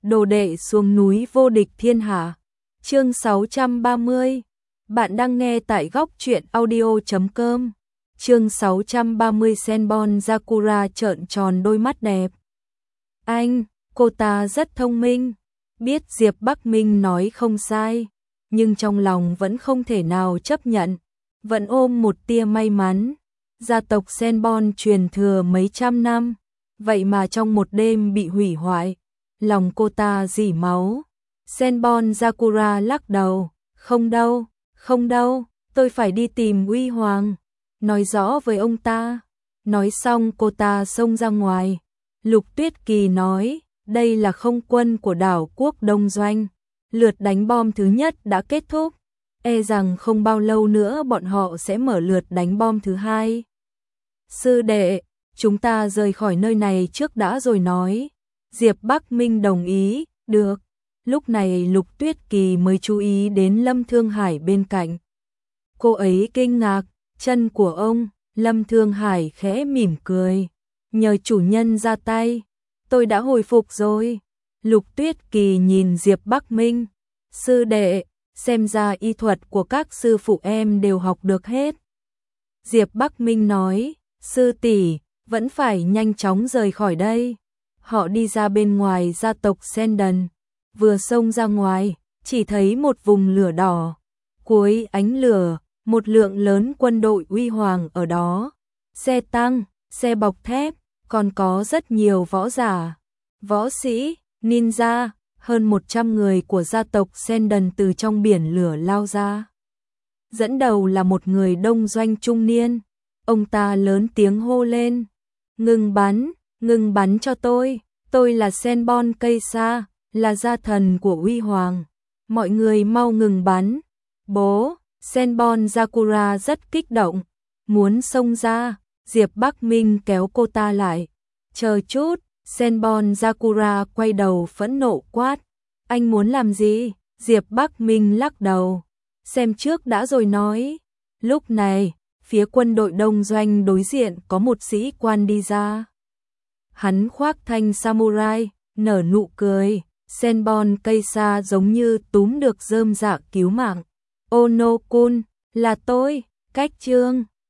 đồ đệ xuống núi vô địch thiên hạ. Chương 630. Bạn đang nghe tại góc truyện audio.com. Chương 630. Senbon Sakura trợn tròn đôi mắt đẹp. Cô ta rất thông minh, biết Diệp Bắc Minh nói không sai, nhưng trong lòng vẫn không thể nào chấp nhận, vẫn ôm một tia may mắn. Gia tộc Senbon truyền thừa mấy trăm năm, vậy mà trong một đêm bị hủy hoại, lòng cô ta rỉ máu. Senbon Sakura lắc đầu, không đâu, tôi phải đi tìm Uy Hoàng, nói rõ với ông ta. Nói xong cô ta xông ra ngoài. Lục Tuyết Kỳ nói, đây là không quân của đảo quốc Đông Doanh, lượt đánh bom thứ nhất đã kết thúc, e rằng không bao lâu nữa bọn họ sẽ mở lượt đánh bom thứ hai. Sư đệ, chúng ta rời khỏi nơi này trước đã rồi nói. Diệp Bắc Minh đồng ý, được. Lúc này Lục Tuyết Kỳ mới chú ý đến Lâm Thương Hải bên cạnh. Cô ấy kinh ngạc, chân của ông. Lâm Thương Hải khẽ mỉm cười, nhờ chủ nhân ra tay, tôi đã hồi phục rồi. Lục Tuyết Kỳ nhìn Diệp Bắc Minh, sư đệ, xem ra y thuật của các sư phụ em đều học được hết. Diệp Bắc Minh nói, sư tỷ, vẫn phải nhanh chóng rời khỏi đây. Họ đi ra bên ngoài gia tộc Sendon, vừa xông ra ngoài, chỉ thấy một vùng lửa đỏ. Cuối ánh lửa, một lượng lớn quân đội Uy Hoàng ở đó, xe tăng, xe bọc thép, còn có rất nhiều võ giả, võ sĩ, ninja, hơn 100 người của gia tộc Sendon từ trong biển lửa lao ra. Dẫn đầu là một người đông doanh trung niên, ông ta lớn tiếng hô lên, ngừng bắn cho tôi là Senbon Keisa, là gia thần của Uy Hoàng, mọi người mau ngừng bắn. Bố! Senbon Sakura rất kích động, muốn xông ra. Diệp Bắc Minh kéo cô ta lại. Chờ chút, Senbon Sakura quay đầu phẫn nộ quát. Anh muốn làm gì? Diệp Bắc Minh lắc đầu. Xem trước đã rồi nói. Lúc này, phía quân đội đông doanh đối diện có một sĩ quan đi ra. Hắn khoác thanh samurai, nở nụ cười. Senbon Keisa giống như túm được rơm rạ cứu mạng. Ono-kun, là tôi, Cách Trương.